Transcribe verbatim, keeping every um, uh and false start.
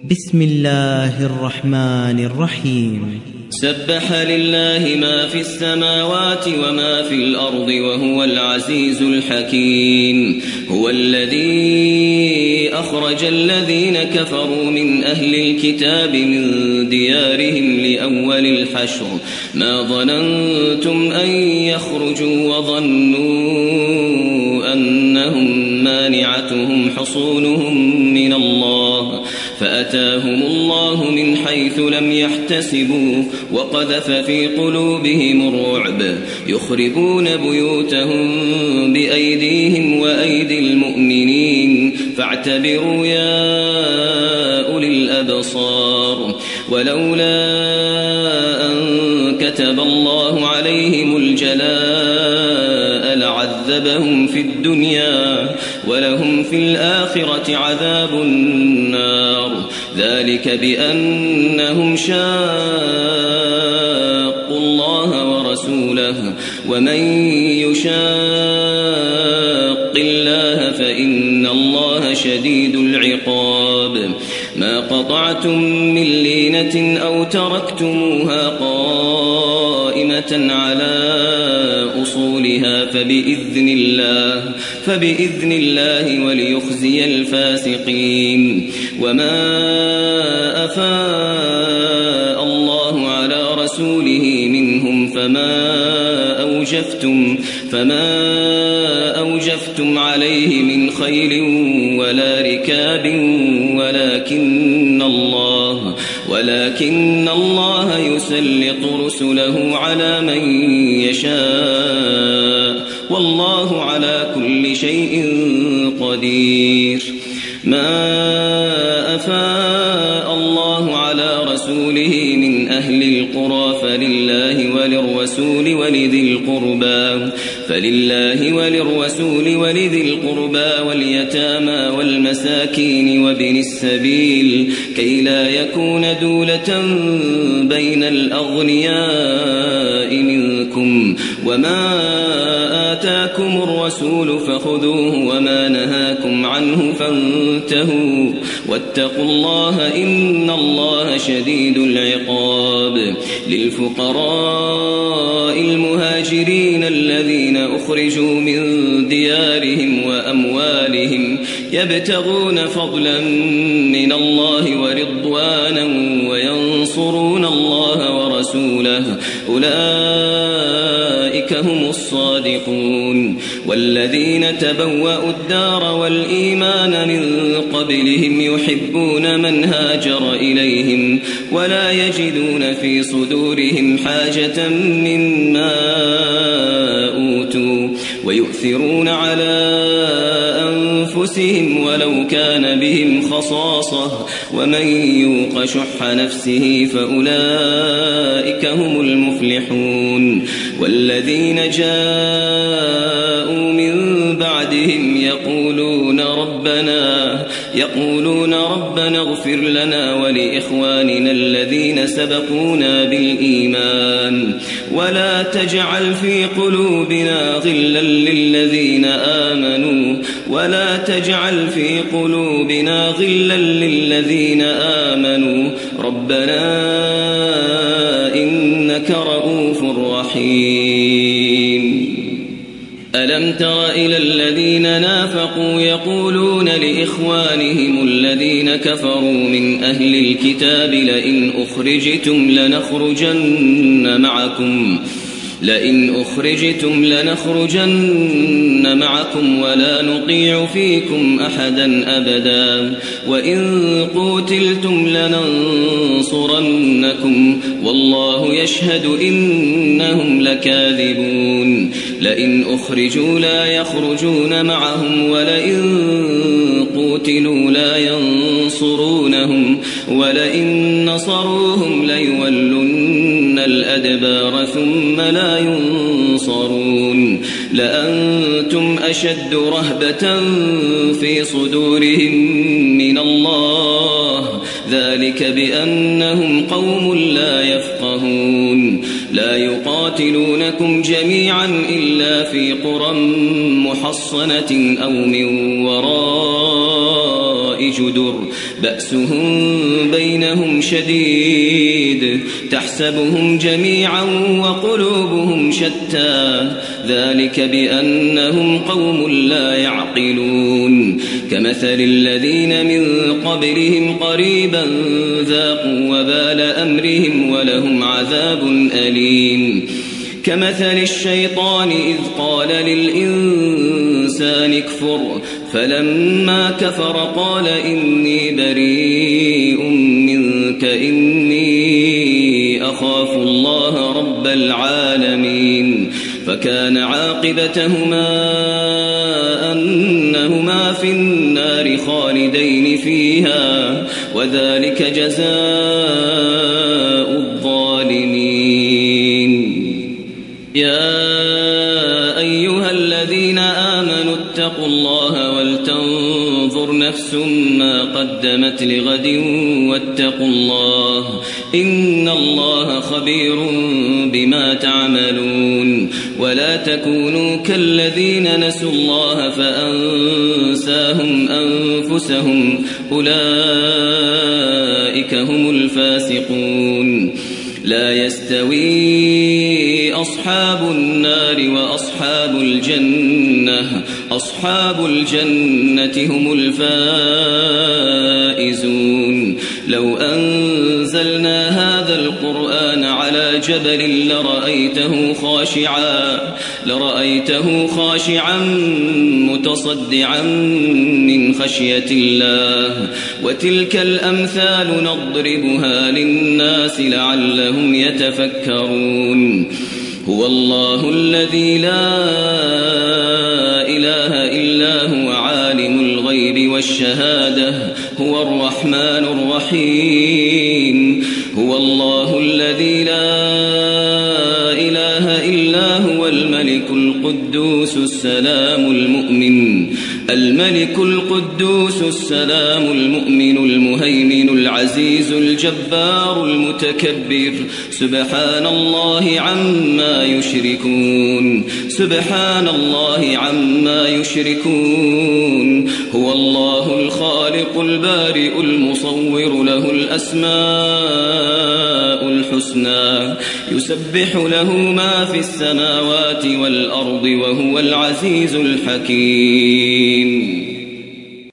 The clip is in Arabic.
بسم الله الرحمن الرحيم. سبح لله ما في السماوات وما في الأرض وهو العزيز الحكيم. هو الذي أخرج الذين كفروا من أهل الكتاب من ديارهم لأول الحشر ما ظننتم أن يخرجوا وظنوا أنهم مانعتهم حصونهم من الله فأتاهم الله من حيث لم يحتسبوا وقذف في قلوبهم الرعب يخربون بيوتهم بأيديهم وأيدي المؤمنين فاعتبروا يا أولي الأبصار. ولولا أن كتب الله عليهم الجلاء لعذبهم في الدنيا ولهم في الآخرة عذاب النار ذلك بأنهم شاقوا الله ورسوله ومن يشاق الله فإن الله شديد العقاب. ما قطعتم من لينة أو تركتموها قائمة على أصولها فبإذن الله فبإذن الله وليخزي الفاسقين. وما أفاء الله على رسوله منهم فما أوجفتم فما أوجفتم عليه من خيل ولا ركاب ولكن الله ولكن الله يسلط رسله على من يشاء والله على كل شيء قدير. ما أفاء الله على رسوله من أهل القرى فلله وللرسول ولذي القربى فلله وللرسول ولذي القربى واليتامى والمساكين وابن السبيل كي لا يكون دولة بين الأغنياء منكم. وما آتاكم الرسول فخذوه وما نهاكم عنه فانتهوا واتقوا الله إن الله شديد العقاب. للفقراء المهاجرين الذين أخرجوا من ديارهم وأموالهم يبتغون فضلا من الله ورضوانا وينصرون الله ورسوله أولئك هم الصادقون. والذين تبوأوا الدار والإيمان من قبلهم يحبون من هاجر إليهم ولا يجدون في صدورهم حاجة مما أوتوا ويؤثرون على أنفسهم ولو كان بهم خصاصة ومن يوق شح نفسه فأولئك هم المفلحون. والذين جاءوا من بعدهم يقولون ربنا يقولون ربنا اغفر لنا ولإخواننا الذين سبقونا بالإيمان ولا تجعل في قلوبنا غلا للذين آمنوا ولا تجعل في قلوبنا غلا للذين آمنوا ربنا إنك رؤوف رحيم. ألم تر إلى الذين نافقوا يقولون لإخوانهم الذين كفروا من أهل الكتاب لئن أخرجتم لنخرجن معكم لئن أخرجتم لنخرجن معكم ولا نطيع فيكم أحدا أبدا وإن قوتلتم لننصرنكم والله يشهد إنهم لكاذبون. لئن أخرجوا لا يخرجون معهم ولئن قوتلوا لا ينصرونهم ولئن نصروهم ليولن الأدبار ثم لا ينصرون. لأنتم أشد رهبة في صدورهم من الله ذلك بأنهم قوم لا يفقهون. لا يقاتلونكم جميعا إلا في قرى محصنة أو من وراء جدر بأسهم بينهم شديد تحسبهم جميعا وقلوبهم شتى ذلك بأنهم قوم لا يعقلون كمثل الذين من قبلهم قريبا ذاقوا وبال أمرهم ولهم عذاب أليم كمثل الشيطان إذ قال للإنسان اكفر فلما كفر قال إني بريء منك إني أخاف الله رب العالمين فكان عاقبتهما أنهما في النار خالدين فيها وذلك جزاء الظالمين يا أيها الذين آمنوا اتقوا الله ولتنظر نفس ما قدمت لغد واتقوا الله إن الله خبير بما تعملون ولا تكونوا كالذين نسوا الله فأنساهم أنفسهم أولئك هم الفاسقون لا يستوي أصحاب النار وأصحاب الجنة أصحاب الجنة هم الفائزون لو أنزلنا هذا القرآن على جبل لرأيته خاشعا لرأيته خاشعا متصدعا من خشية الله وتلك الأمثال نضربها للناس لعلهم يتفكرون هو الله الذي لا إله إلا هو عالم الغيب والشهادة هو الرحمن الرحيم هو الله الذي لا إله إلا هو الملك القدوس السلام المؤمن الملك القدوس السلام المؤمن المهيمن العزيز الجبار المتكبر سبحان الله عما يشركون سبحان الله عما يشركون هو الله الخالق البارئ المصور له الأسماء الحسنى يسبح له ما في السماوات والأرض وهو العزيز الحكيم